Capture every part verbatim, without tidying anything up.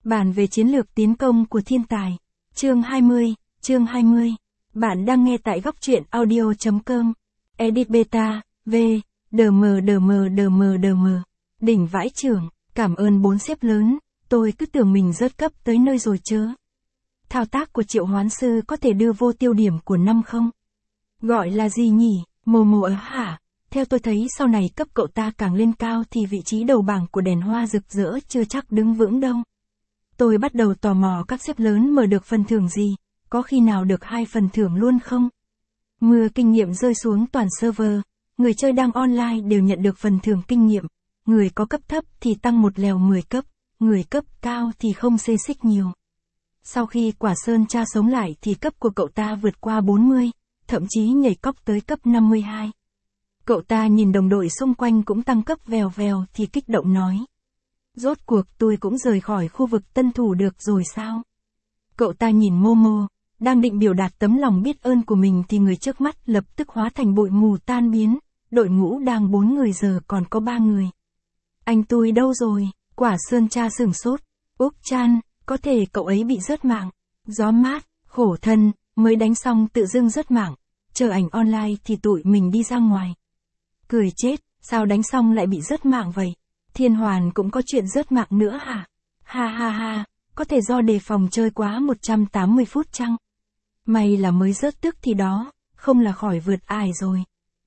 Bản về chiến lược tiến công của thiên tài. Chương hai mươi, chương hai mươi. Bạn đang nghe tại góc truyện audio chấm com. Edit beta, V, đm đm đm đm. Đỉnh vãi chưởng, cảm ơn bốn sếp lớn, tôi cứ tưởng mình rớt cấp tới nơi rồi chớ. Thao tác của triệu hoán sư có thể đưa vô tiêu điểm của năm không? Gọi là gì nhỉ, Momo ở hả? Theo tôi thấy sau này cấp cậu ta càng lên cao thì vị trí đầu bảng của đèn hoa rực rỡ chưa chắc đứng vững đâu. Tôi bắt đầu tò mò các sếp lớn mở được phần thưởng gì, có khi nào được hai phần thưởng luôn không? Mưa kinh nghiệm rơi xuống toàn server, người chơi đang online đều nhận được phần thưởng kinh nghiệm, người có cấp thấp thì tăng một lèo mười cấp, người cấp cao thì không xê xích nhiều. Sau khi quả sơn tra sống lại thì cấp của cậu ta vượt qua bốn mươi, thậm chí nhảy cóc tới cấp năm mươi hai. Cậu ta nhìn đồng đội xung quanh cũng tăng cấp vèo vèo thì kích động nói. Rốt cuộc tôi cũng rời khỏi khu vực tân thủ được rồi sao? Cậu ta nhìn Momo, đang định biểu đạt tấm lòng biết ơn của mình thì người trước mắt lập tức hóa thành bụi mù tan biến, đội ngũ đang bốn người giờ còn có ba người. Anh tôi đâu rồi? Quả sơn tra sửng sốt. Úc Chan, có thể cậu ấy bị rớt mạng. Gió mát, khổ thân, mới đánh xong tự dưng rớt mạng, chờ ảnh online thì tụi mình đi ra ngoài. Cười chết, sao đánh xong lại bị rớt mạng vậy? Thiên Hoàn cũng có chuyện rớt mạng nữa hả? Ha ha ha, có thể do đề phòng chơi quá một trăm tám mươi phút chăng? May là mới rớt tức thì đó, không là khỏi vượt ải rồi.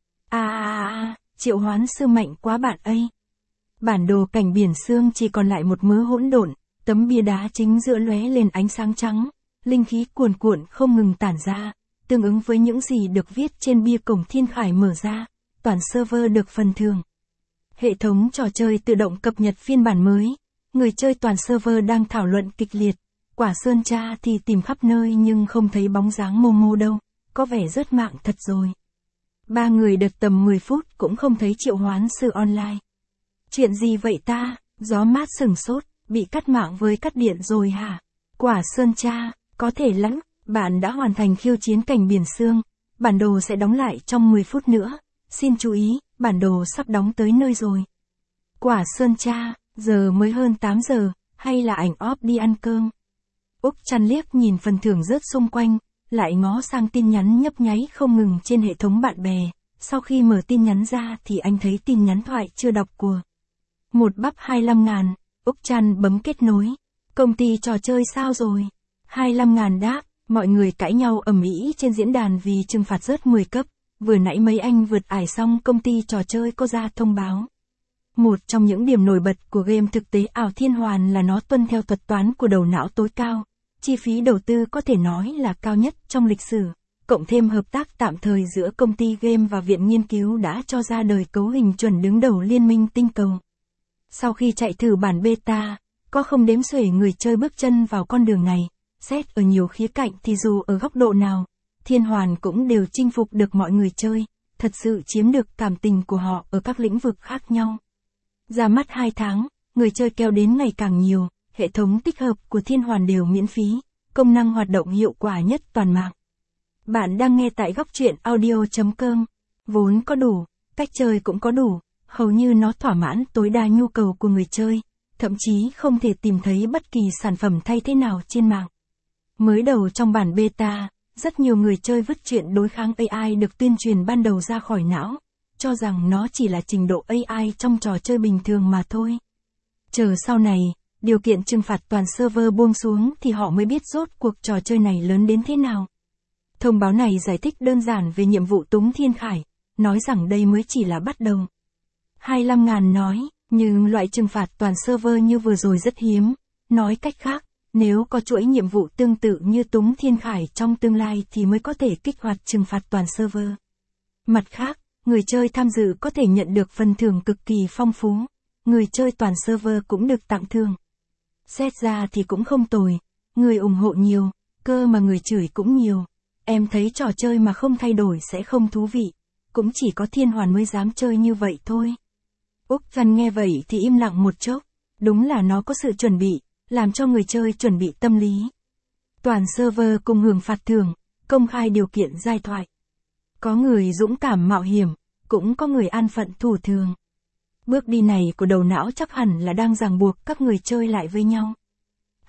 À à à, triệu hoán sư mạnh quá bạn ấy. Bản đồ cảnh biển sương chỉ còn lại một mớ hỗn độn, tấm bia đá chính giữa lóe lên ánh sáng trắng, linh khí cuồn cuộn không ngừng tản ra, tương ứng với những gì được viết trên bia cổng thiên khải mở ra, toàn server được phần thưởng. Hệ thống trò chơi tự động cập nhật phiên bản mới, người chơi toàn server đang thảo luận kịch liệt, quả sơn tra thì tìm khắp nơi nhưng không thấy bóng dáng Momo đâu, có vẻ rớt mạng thật rồi. Ba người được tầm mười phút cũng không thấy triệu hoán sư online. Chuyện gì vậy ta? Gió mát sửng sốt, bị cắt mạng với cắt điện rồi hả? Quả sơn tra, có thể lắm, bạn đã hoàn thành khiêu chiến cảnh biển sương, bản đồ sẽ đóng lại trong mười phút nữa, xin chú ý, bản đồ sắp đóng tới nơi rồi. Quả sơn tra, giờ mới hơn tám giờ, hay là ảnh off đi ăn cơm? Úc Chan liếc nhìn phần thưởng rớt xung quanh, lại ngó sang tin nhắn nhấp nháy không ngừng trên hệ thống bạn bè, sau khi mở tin nhắn ra thì anh thấy tin nhắn thoại chưa đọc của. Một bắp hai mươi lăm ngàn, Úc Chan bấm kết nối. Công ty trò chơi sao rồi? hai mươi lăm ngàn đáp, mọi người cãi nhau ầm ĩ trên diễn đàn vì trừng phạt rớt mười cấp. Vừa nãy mấy anh vượt ải xong công ty trò chơi có ra thông báo. Một trong những điểm nổi bật của game thực tế ảo Thiên Hoàn là nó tuân theo thuật toán của đầu não tối cao. Chi phí đầu tư có thể nói là cao nhất trong lịch sử. Cộng thêm hợp tác tạm thời giữa công ty game và viện nghiên cứu đã cho ra đời cấu hình chuẩn đứng đầu liên minh tinh cầu. Sau khi chạy thử bản beta, có không đếm xuể người chơi bước chân vào con đường này. Xét ở nhiều khía cạnh thì dù ở góc độ nào, Thiên Hoàn cũng đều chinh phục được mọi người chơi, thật sự chiếm được cảm tình của họ ở các lĩnh vực khác nhau. Ra mắt hai tháng, người chơi kéo đến ngày càng nhiều, hệ thống tích hợp của Thiên Hoàn đều miễn phí, công năng hoạt động hiệu quả nhất toàn mạng. Bạn đang nghe tại góc truyện audio chấm com, vốn có đủ, cách chơi cũng có đủ, hầu như nó thỏa mãn tối đa nhu cầu của người chơi, thậm chí không thể tìm thấy bất kỳ sản phẩm thay thế nào trên mạng. Mới đầu trong bản beta, rất nhiều người chơi vứt chuyện đối kháng a i được tuyên truyền ban đầu ra khỏi não, cho rằng nó chỉ là trình độ a i trong trò chơi bình thường mà thôi. Chờ sau này, điều kiện trừng phạt toàn server buông xuống thì họ mới biết rốt cuộc trò chơi này lớn đến thế nào. Thông báo này giải thích đơn giản về nhiệm vụ Túng Thiên Khải, nói rằng đây mới chỉ là bắt đầu. hai mươi lăm ngàn nói, nhưng loại trừng phạt toàn server như vừa rồi rất hiếm, nói cách khác. Nếu có chuỗi nhiệm vụ tương tự như Túng Thiên Khải trong tương lai thì mới có thể kích hoạt trừng phạt toàn server. Mặt khác, người chơi tham dự có thể nhận được phần thưởng cực kỳ phong phú. Người chơi toàn server cũng được tặng thưởng. Xét ra thì cũng không tồi, người ủng hộ nhiều, cơ mà người chửi cũng nhiều. Em thấy trò chơi mà không thay đổi sẽ không thú vị, cũng chỉ có Thiên Hoàn mới dám chơi như vậy thôi. Úc Chan nghe vậy thì im lặng một chốc, đúng là nó có sự chuẩn bị, làm cho người chơi chuẩn bị tâm lý. Toàn server cùng hưởng phạt thưởng, công khai điều kiện giai thoại. Có người dũng cảm mạo hiểm, cũng có người an phận thủ thường. Bước đi này của đầu não chắc hẳn là đang ràng buộc các người chơi lại với nhau.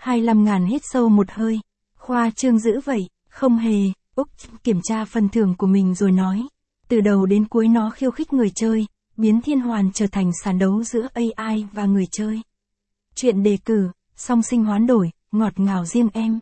hai mươi lăm ngàn hít sâu một hơi. Khoa trương dữ vậy, không hề, Úc kiểm tra phần thưởng của mình rồi nói. Từ đầu đến cuối nó khiêu khích người chơi, biến Thiên Hoàn trở thành sàn đấu giữa a i và người chơi. Chuyện đề cử, song sinh hoán đổi, ngọt ngào riêng em.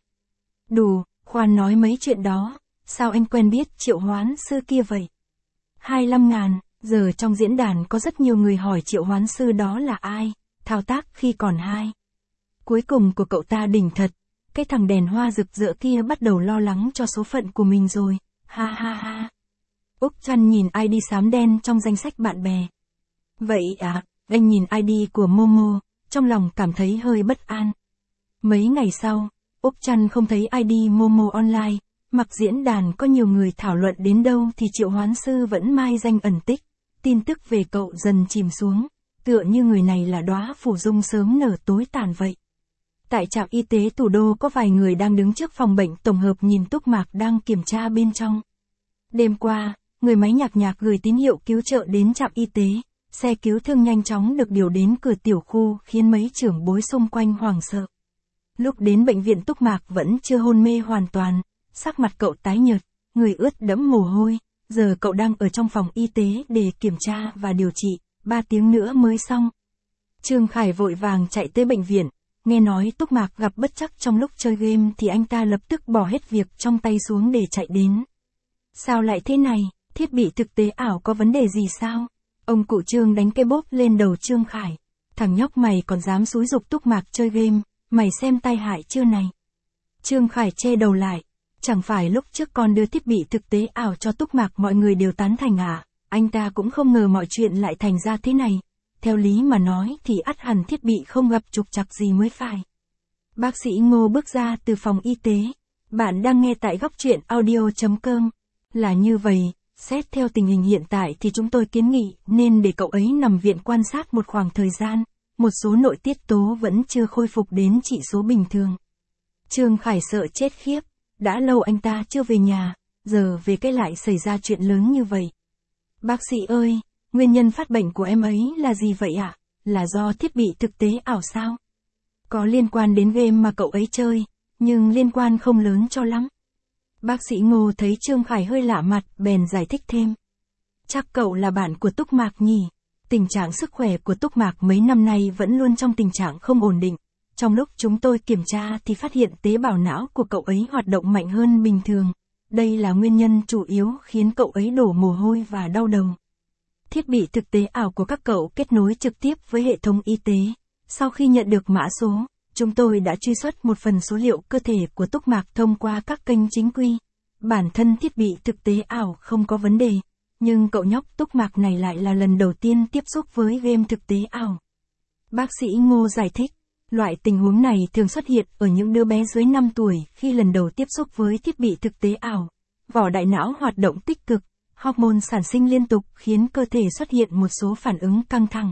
Đủ, khoan nói mấy chuyện đó, sao anh quen biết Triệu Hoán Sư kia vậy? hai mươi lăm ngàn, giờ trong diễn đàn có rất nhiều người hỏi Triệu Hoán Sư đó là ai, thao tác khi còn hai. Cuối cùng của cậu ta đỉnh thật, cái thằng đèn hoa rực rỡ kia bắt đầu lo lắng cho số phận của mình rồi, ha ha ha. Úc Trăn nhìn i đê xám đen trong danh sách bạn bè. Vậy à, anh nhìn i đê của Momo, trong lòng cảm thấy hơi bất an. Mấy ngày sau, Úc Trăn không thấy i đê Momo online, mặc diễn đàn có nhiều người thảo luận đến đâu thì Triệu Hoán Sư vẫn mai danh ẩn tích, tin tức về cậu dần chìm xuống, tựa như người này là đóa phủ dung sớm nở tối tàn vậy. Tại trạm y tế thủ đô có vài người đang đứng trước phòng bệnh tổng hợp nhìn Túc Mạc đang kiểm tra bên trong. Đêm qua, người máy nhạc nhạc gửi tín hiệu cứu trợ đến trạm y tế, xe cứu thương nhanh chóng được điều đến cửa tiểu khu khiến mấy trưởng bối xung quanh hoảng sợ. Lúc đến bệnh viện Túc Mạc vẫn chưa hôn mê hoàn toàn, sắc mặt cậu tái nhợt, người ướt đẫm mồ hôi, giờ cậu đang ở trong phòng y tế để kiểm tra và điều trị, ba tiếng nữa mới xong. Trương Khải vội vàng chạy tới bệnh viện, nghe nói Túc Mạc gặp bất trắc trong lúc chơi game thì anh ta lập tức bỏ hết việc trong tay xuống để chạy đến. Sao lại thế này, thiết bị thực tế ảo có vấn đề gì sao? Ông cụ Trương đánh cái bốp lên đầu Trương Khải. Thằng nhóc mày còn dám xúi giục Túc Mạc chơi game, mày xem tai hại chưa này? Trương Khải che đầu lại. Chẳng phải lúc trước con đưa thiết bị thực tế ảo cho Túc Mạc mọi người đều tán thành à? Anh ta cũng không ngờ mọi chuyện lại thành ra thế này. Theo lý mà nói thì ắt hẳn thiết bị không gặp trục trặc gì mới phải. Bác sĩ Ngô bước ra từ phòng y tế. Bạn đang nghe tại góc truyện audio chấm com. Là như vậy, xét theo tình hình hiện tại thì chúng tôi kiến nghị nên để cậu ấy nằm viện quan sát một khoảng thời gian. Một số nội tiết tố vẫn chưa khôi phục đến chỉ số bình thường. Trương Khải sợ chết khiếp. Đã lâu anh ta chưa về nhà, giờ về cái lại xảy ra chuyện lớn như vậy. Bác sĩ ơi, nguyên nhân phát bệnh của em ấy là gì vậy ạ? À? Là do thiết bị thực tế ảo sao? Có liên quan đến game mà cậu ấy chơi, nhưng liên quan không lớn cho lắm. Bác sĩ Ngô thấy Trương Khải hơi lạ mặt, bèn giải thích thêm. Chắc cậu là bạn của Túc Mạc nhỉ? Tình trạng sức khỏe của Túc Mạc mấy năm nay vẫn luôn trong tình trạng không ổn định. Trong lúc chúng tôi kiểm tra thì phát hiện tế bào não của cậu ấy hoạt động mạnh hơn bình thường. Đây là nguyên nhân chủ yếu khiến cậu ấy đổ mồ hôi và đau đầu. Thiết bị thực tế ảo của các cậu kết nối trực tiếp với hệ thống y tế. Sau khi nhận được mã số, chúng tôi đã truy xuất một phần số liệu cơ thể của Túc Mạc thông qua các kênh chính quy. Bản thân thiết bị thực tế ảo không có vấn đề, nhưng cậu nhóc Túc Mạc này lại là lần đầu tiên tiếp xúc với game thực tế ảo. Bác sĩ Ngô giải thích. Loại tình huống này thường xuất hiện ở những đứa bé dưới năm tuổi khi lần đầu tiếp xúc với thiết bị thực tế ảo. Vỏ đại não hoạt động tích cực, hormone sản sinh liên tục khiến cơ thể xuất hiện một số phản ứng căng thẳng.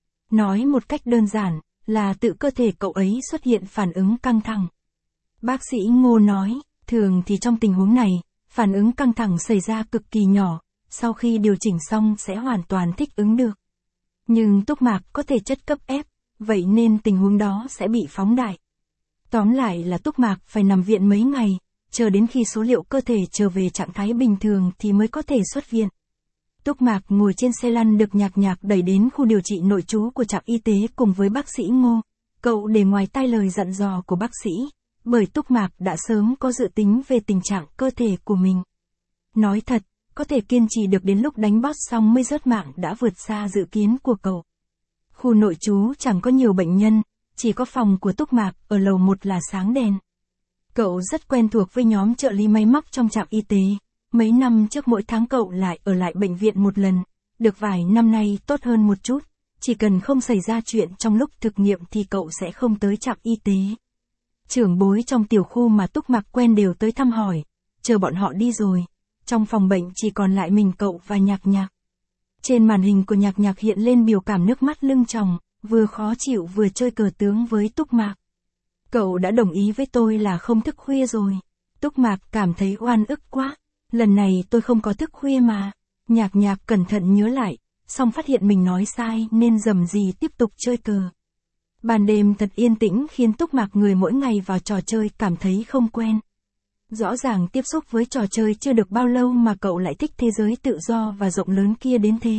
Nói một cách đơn giản, là tự cơ thể cậu ấy xuất hiện phản ứng căng thẳng. Bác sĩ Ngô nói, thường thì trong tình huống này, phản ứng căng thẳng xảy ra cực kỳ nhỏ, sau khi điều chỉnh xong sẽ hoàn toàn thích ứng được. Nhưng Túc Mạc có thể chất cấp ép. Vậy nên tình huống đó sẽ bị phóng đại. Tóm lại là Túc Mạc phải nằm viện mấy ngày, chờ đến khi số liệu cơ thể trở về trạng thái bình thường thì mới có thể xuất viện. Túc Mạc ngồi trên xe lăn được Nhạc Nhạc đẩy đến khu điều trị nội trú của trạm y tế cùng với bác sĩ Ngô. Cậu để ngoài tai lời dặn dò của bác sĩ, bởi Túc Mạc đã sớm có dự tính về tình trạng cơ thể của mình. Nói thật, có thể kiên trì được đến lúc đánh boss xong mới rớt mạng đã vượt xa dự kiến của cậu. Khu nội trú chẳng có nhiều bệnh nhân, chỉ có phòng của Túc Mạc ở lầu một là sáng đèn. Cậu rất quen thuộc với nhóm trợ lý máy móc trong trạm y tế. Mấy năm trước mỗi tháng cậu lại ở lại bệnh viện một lần, được vài năm nay tốt hơn một chút. Chỉ cần không xảy ra chuyện trong lúc thực nghiệm thì cậu sẽ không tới trạm y tế. Trưởng bối trong tiểu khu mà Túc Mạc quen đều tới thăm hỏi, chờ bọn họ đi rồi. Trong phòng bệnh chỉ còn lại mình cậu và Nhạc Nhạc. Trên màn hình của Nhạc Nhạc hiện lên biểu cảm nước mắt lưng tròng, vừa khó chịu vừa chơi cờ tướng với Túc Mạc. Cậu đã đồng ý với tôi là không thức khuya rồi. Túc Mạc cảm thấy oan ức quá. Lần này tôi không có thức khuya mà. Nhạc Nhạc cẩn thận nhớ lại, xong phát hiện mình nói sai nên rầm rì tiếp tục chơi cờ. Ban đêm thật yên tĩnh khiến Túc Mạc người mỗi ngày vào trò chơi cảm thấy không quen. Rõ ràng tiếp xúc với trò chơi chưa được bao lâu mà cậu lại thích thế giới tự do và rộng lớn kia đến thế.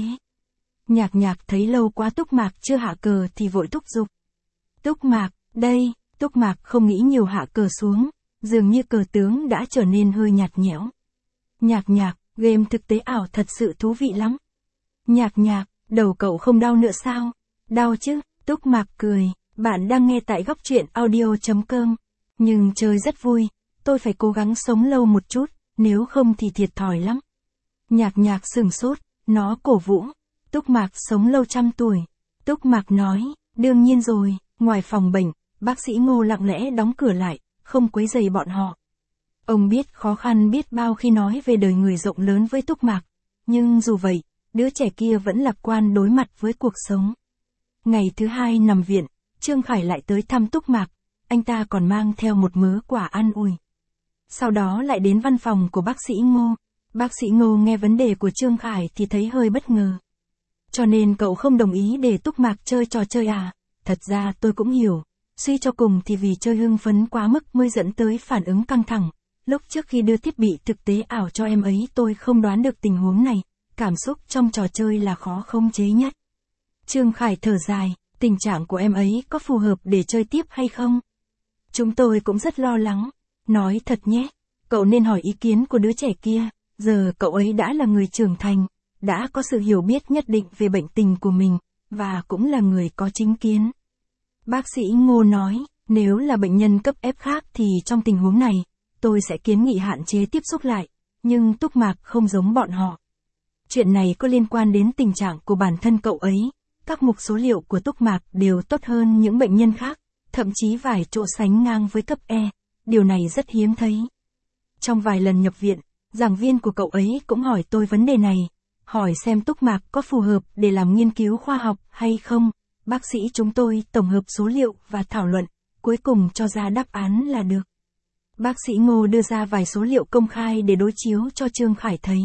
Nhạc Nhạc thấy lâu quá Túc Mạc chưa hạ cờ thì vội thúc giục. Túc Mạc, đây, Túc Mạc không nghĩ nhiều hạ cờ xuống, dường như cờ tướng đã trở nên hơi nhạt nhẽo. Nhạc Nhạc, game thực tế ảo thật sự thú vị lắm. Nhạc Nhạc, đầu cậu không đau nữa sao? Đau chứ, Túc Mạc cười, bạn đang nghe tại góc truyện audio chấm com. Nhưng chơi rất vui, tôi phải cố gắng sống lâu một chút, nếu không thì thiệt thòi lắm. Nhạc Nhạc sửng sốt, nó cổ vũ. Túc Mạc sống lâu trăm tuổi. Túc Mạc nói, đương nhiên rồi, ngoài phòng bệnh, bác sĩ Ngô lặng lẽ đóng cửa lại, không quấy rầy bọn họ. Ông biết khó khăn biết bao khi nói về đời người rộng lớn với Túc Mạc, nhưng dù vậy, đứa trẻ kia vẫn lạc quan đối mặt với cuộc sống. Ngày thứ hai nằm viện, Trương Khải lại tới thăm Túc Mạc, anh ta còn mang theo một mớ quà an ủi. Sau đó lại đến văn phòng của bác sĩ Ngô. Bác sĩ Ngô nghe vấn đề của Trương Khải thì thấy hơi bất ngờ. Cho nên cậu không đồng ý để Túc Mạc chơi trò chơi à? Thật ra tôi cũng hiểu, suy cho cùng thì vì chơi hưng phấn quá mức mới dẫn tới phản ứng căng thẳng. Lúc trước khi đưa thiết bị thực tế ảo cho em ấy tôi không đoán được tình huống này, cảm xúc trong trò chơi là khó khống chế nhất. Trương Khải thở dài, tình trạng của em ấy có phù hợp để chơi tiếp hay không? Chúng tôi cũng rất lo lắng. Nói thật nhé, cậu nên hỏi ý kiến của đứa trẻ kia, giờ cậu ấy đã là người trưởng thành, đã có sự hiểu biết nhất định về bệnh tình của mình, và cũng là người có chính kiến. Bác sĩ Ngô nói, nếu là bệnh nhân cấp ép khác thì trong tình huống này, tôi sẽ kiến nghị hạn chế tiếp xúc lại, nhưng Túc Mạc không giống bọn họ. Chuyện này có liên quan đến tình trạng của bản thân cậu ấy, các mục số liệu của Túc Mạc đều tốt hơn những bệnh nhân khác, thậm chí vài chỗ sánh ngang với cấp E, điều này rất hiếm thấy. Trong vài lần nhập viện, giảng viên của cậu ấy cũng hỏi tôi vấn đề này, hỏi xem Túc Mạc có phù hợp để làm nghiên cứu khoa học hay không. Bác sĩ chúng tôi tổng hợp số liệu và thảo luận, cuối cùng cho ra đáp án là được. Bác sĩ Ngô đưa ra vài số liệu công khai để đối chiếu cho Trương Khải thấy.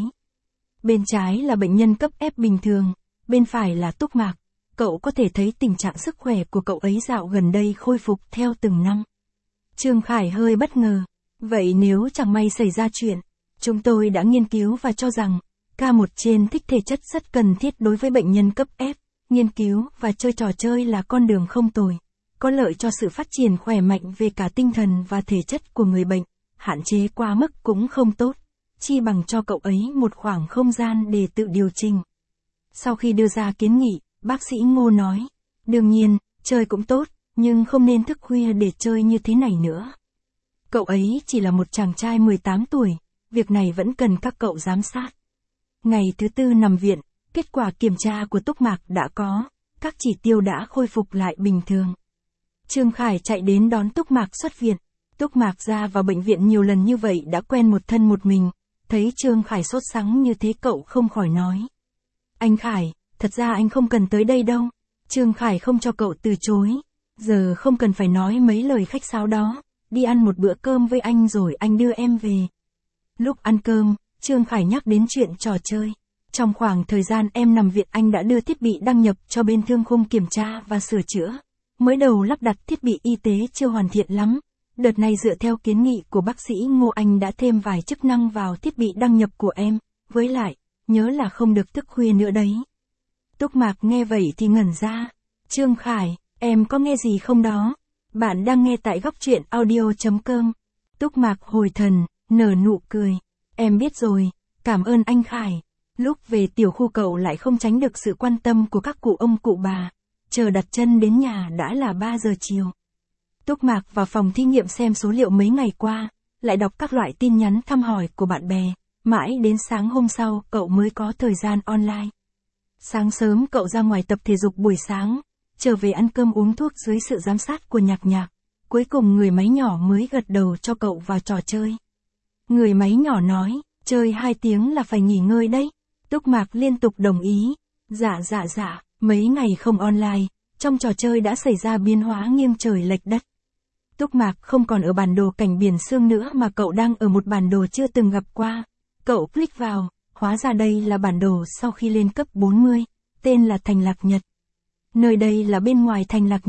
Bên trái là bệnh nhân cấp ép bình thường, bên phải là Túc Mạc. Cậu có thể thấy tình trạng sức khỏe của cậu ấy dạo gần đây khôi phục theo từng năm. Trương Khải hơi bất ngờ. Vậy nếu chẳng may xảy ra chuyện, chúng tôi đã nghiên cứu và cho rằng, ca một trên thích thể chất rất cần thiết đối với bệnh nhân cấp ép. Nghiên cứu và chơi trò chơi là con đường không tồi, có lợi cho sự phát triển khỏe mạnh về cả tinh thần và thể chất của người bệnh, hạn chế quá mức cũng không tốt, chi bằng cho cậu ấy một khoảng không gian để tự điều chỉnh. Sau khi đưa ra kiến nghị, bác sĩ Ngô nói, đương nhiên, chơi cũng tốt, nhưng không nên thức khuya để chơi như thế này nữa. Cậu ấy chỉ là một chàng trai mười tám tuổi, việc này vẫn cần các cậu giám sát. Ngày thứ tư nằm viện, kết quả kiểm tra của Túc Mạc đã có, các chỉ tiêu đã khôi phục lại bình thường. Trương Khải chạy đến đón Túc Mạc xuất viện. Túc Mạc ra vào bệnh viện nhiều lần như vậy đã quen một thân một mình, thấy Trương Khải sốt sắng như thế cậu không khỏi nói. Anh Khải, thật ra anh không cần tới đây đâu. Trương Khải không cho cậu từ chối. Giờ không cần phải nói mấy lời khách sáo đó, đi ăn một bữa cơm với anh rồi anh đưa em về. Lúc ăn cơm, Trương Khải nhắc đến chuyện trò chơi. Trong khoảng thời gian em nằm viện anh đã đưa thiết bị đăng nhập cho bên thương khung kiểm tra và sửa chữa. Mới đầu lắp đặt thiết bị y tế chưa hoàn thiện lắm. Đợt này dựa theo kiến nghị của bác sĩ Ngô anh đã thêm vài chức năng vào thiết bị đăng nhập của em. Với lại, nhớ là không được thức khuya nữa đấy. Túc Mạc nghe vậy thì ngẩn ra. Trương Khải, em có nghe gì không đó? Bạn đang nghe tại góc truyện audio chấm com. Túc Mạc hồi thần, nở nụ cười. Em biết rồi, cảm ơn anh Khải. Lúc về tiểu khu cậu lại không tránh được sự quan tâm của các cụ ông cụ bà. Chờ đặt chân đến nhà đã là ba giờ chiều. Túc Mạc vào phòng thí nghiệm xem số liệu mấy ngày qua, lại đọc các loại tin nhắn thăm hỏi của bạn bè. Mãi đến sáng hôm sau cậu mới có thời gian online. Sáng sớm cậu ra ngoài tập thể dục buổi sáng, trở về ăn cơm uống thuốc dưới sự giám sát của Nhạc Nhạc. Cuối cùng người máy nhỏ mới gật đầu cho cậu vào trò chơi. Người máy nhỏ nói, chơi hai tiếng là phải nghỉ ngơi đấy. Túc Mạc liên tục đồng ý. Dạ dạ dạ, mấy ngày không online, trong trò chơi đã xảy ra biến hóa nghiêng trời lệch đất. Túc Mạc không còn ở bản đồ cảnh biển sương nữa mà cậu đang ở một bản đồ chưa từng gặp qua. Cậu click vào, hóa ra đây là bản đồ sau khi lên cấp bốn mươi, tên là Thành Lạc Nhật. Nơi đây là bên ngoài Thành Lạc Nhật,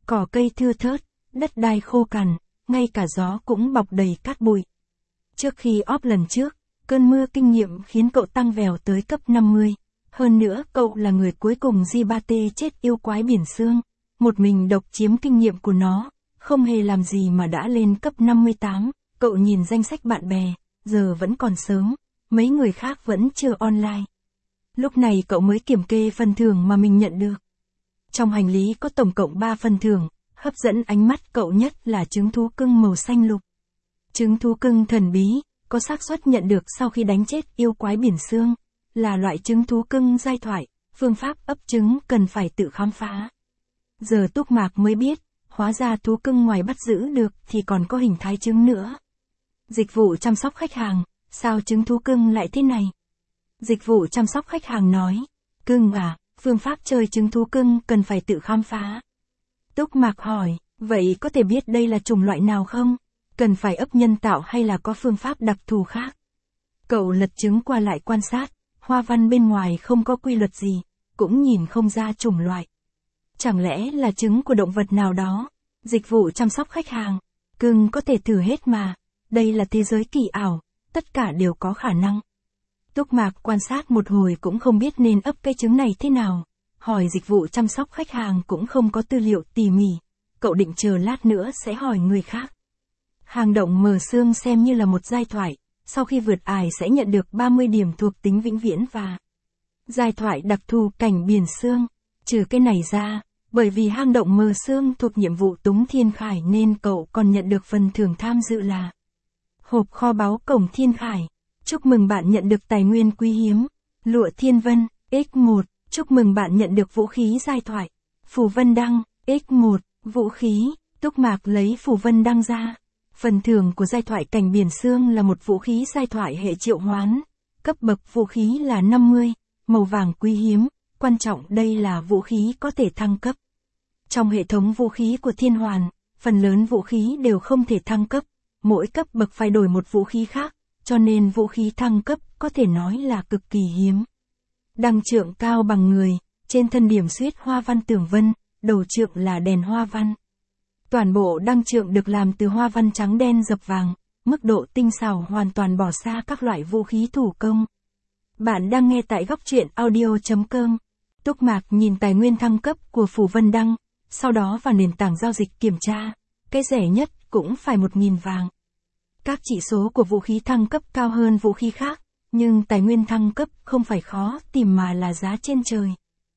cỏ cây thưa thớt, đất đai khô cằn, ngay cả gió cũng bọc đầy cát bụi. Trước khi óp lần trước, cơn mưa kinh nghiệm khiến cậu tăng vèo tới cấp năm mươi. Hơn nữa cậu là người cuối cùng Di ba tê chết yêu quái biển xương, một mình độc chiếm kinh nghiệm của nó, không hề làm gì mà đã lên cấp năm mươi tám. Cậu nhìn danh sách bạn bè, giờ vẫn còn sớm, mấy người khác vẫn chưa online. Lúc này cậu mới kiểm kê phần thưởng mà mình nhận được. Trong hành lý có tổng cộng ba phần thưởng, hấp dẫn ánh mắt cậu nhất là trứng thú cưng màu xanh lục. Trứng thú cưng thần bí, có xác suất nhận được sau khi đánh chết yêu quái biển xương, là loại trứng thú cưng giai thoại, phương pháp ấp trứng cần phải tự khám phá. Giờ Túc Mạc mới biết, hóa ra thú cưng ngoài bắt giữ được thì còn có hình thái trứng nữa. Dịch vụ chăm sóc khách hàng, sao trứng thú cưng lại thế này? Dịch vụ chăm sóc khách hàng nói, cưng à, phương pháp chơi trứng thú cưng cần phải tự khám phá. Túc Mạc hỏi, vậy có thể biết đây là chủng loại nào không? Cần phải ấp nhân tạo hay là có phương pháp đặc thù khác? Cậu lật trứng qua lại quan sát, hoa văn bên ngoài không có quy luật gì, cũng nhìn không ra chủng loại. Chẳng lẽ là trứng của động vật nào đó? Dịch vụ chăm sóc khách hàng, cưng có thể thử hết mà, đây là thế giới kỳ ảo, tất cả đều có khả năng. Túc Mạc quan sát một hồi cũng không biết nên ấp cây trứng này thế nào, hỏi dịch vụ chăm sóc khách hàng cũng không có tư liệu tỉ mỉ, cậu định chờ lát nữa sẽ hỏi người khác. Hang động mờ sương xem như là một giai thoại, sau khi vượt ải sẽ nhận được ba mươi điểm thuộc tính vĩnh viễn và giai thoại đặc thù cảnh biển sương. Trừ cái này ra, bởi vì hang động mờ sương thuộc nhiệm vụ Túng Thiên Khải nên cậu còn nhận được phần thưởng tham dự là hộp kho báu cổng Thiên Khải. Chúc mừng bạn nhận được tài nguyên quý hiếm, lụa thiên vân, ích một. Chúc mừng bạn nhận được vũ khí giai thoại, phù vân đăng, ích một. Vũ khí, Túc Mạc lấy phù vân đăng ra. Phần thưởng của giai thoại cảnh biển sương là một vũ khí giai thoại hệ triệu hoán. Cấp bậc vũ khí là năm mươi, màu vàng quý hiếm, quan trọng đây là vũ khí có thể thăng cấp. Trong hệ thống vũ khí của Thiên Hoàn, phần lớn vũ khí đều không thể thăng cấp, mỗi cấp bậc phải đổi một vũ khí khác, cho nên vũ khí thăng cấp có thể nói là cực kỳ hiếm. Đăng trượng cao bằng người, trên thân điểm xuyết hoa văn tường vân, đầu trượng là đèn hoa văn. Toàn bộ đăng trượng được làm từ hoa văn trắng đen dập vàng, mức độ tinh xảo hoàn toàn bỏ xa các loại vũ khí thủ công. Bạn đang nghe tại góc truyện audio chấm com. Túc Mạc nhìn tài nguyên thăng cấp của phù vân đăng, sau đó vào nền tảng giao dịch kiểm tra, cái rẻ nhất cũng phải một nghìn vàng. Các chỉ số của vũ khí thăng cấp cao hơn vũ khí khác, nhưng tài nguyên thăng cấp không phải khó tìm mà là giá trên trời.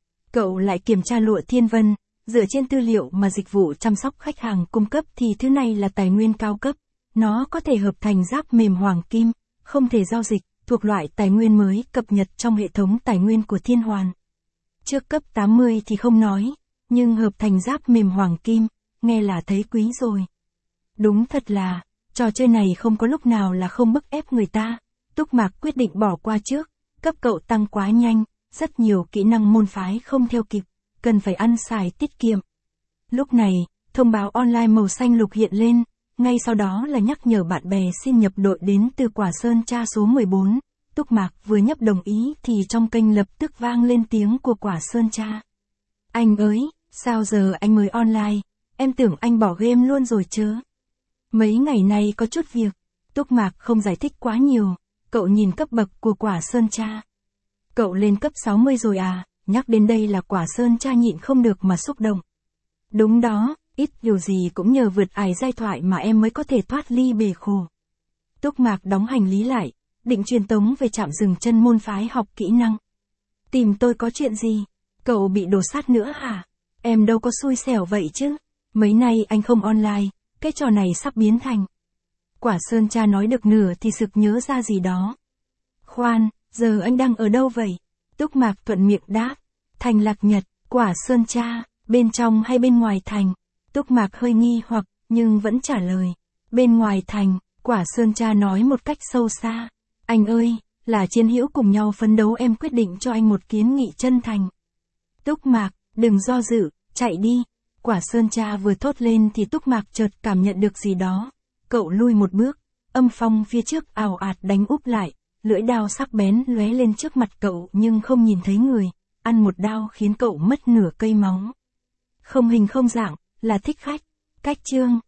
Cậu lại kiểm tra lụa thiên vân, dựa trên tư liệu mà dịch vụ chăm sóc khách hàng cung cấp thì thứ này là tài nguyên cao cấp, nó có thể hợp thành giáp mềm hoàng kim, không thể giao dịch, thuộc loại tài nguyên mới cập nhật trong hệ thống tài nguyên của Thiên Hoàn. Trước cấp tám mươi thì không nói, nhưng hợp thành giáp mềm hoàng kim, nghe là thấy quý rồi. Đúng thật là, trò chơi này không có lúc nào là không bức ép người ta. Túc Mạc quyết định bỏ qua trước, cấp cậu tăng quá nhanh, rất nhiều kỹ năng môn phái không theo kịp, cần phải ăn xài tiết kiệm. Lúc này, thông báo online màu xanh lục hiện lên, ngay sau đó là nhắc nhở bạn bè xin nhập đội đến từ Quả Sơn Tra số mười bốn. Túc Mạc vừa nhấp đồng ý thì trong kênh lập tức vang lên tiếng của Quả Sơn Tra. Anh ơi, sao giờ anh mới online, em tưởng anh bỏ game luôn rồi chứ. Mấy ngày nay có chút việc. Túc Mạc không giải thích quá nhiều, cậu nhìn cấp bậc của Quả Sơn Tra. Cậu lên cấp sáu mươi rồi à, nhắc đến đây là Quả Sơn Tra nhịn không được mà xúc động. Đúng đó, ít điều gì cũng nhờ vượt ải giai thoại mà em mới có thể thoát ly bể khổ. Túc Mạc đóng hành lý lại, định truyền tống về trạm dừng chân môn phái học kỹ năng. Tìm tôi có chuyện gì? Cậu bị đổ sát nữa hả? Em đâu có xui xẻo vậy chứ. Mấy nay anh không online, cái trò này sắp biến thành. Quả Sơn Tra nói được nửa thì sực nhớ ra gì đó. Khoan, giờ anh đang ở đâu vậy? Túc Mạc thuận miệng đáp. Thành Lạc Nhật, Quả Sơn Tra, bên trong hay bên ngoài thành? Túc Mạc hơi nghi hoặc, nhưng vẫn trả lời. Bên ngoài thành, Quả Sơn Tra nói một cách sâu xa. Anh ơi, là chiến hữu cùng nhau phấn đấu, em quyết định cho anh một kiến nghị chân thành. Túc Mạc, đừng do dự, chạy đi. Quả Sơn Tra vừa thốt lên thì Túc Mạc chợt cảm nhận được gì đó. Cậu lui một bước, âm phong phía trước ào ạt đánh úp lại, lưỡi đao sắc bén lóe lên trước mặt cậu nhưng không nhìn thấy người, ăn một đao khiến cậu mất nửa cây máu. Không hình không dạng, là thích khách. Cách chương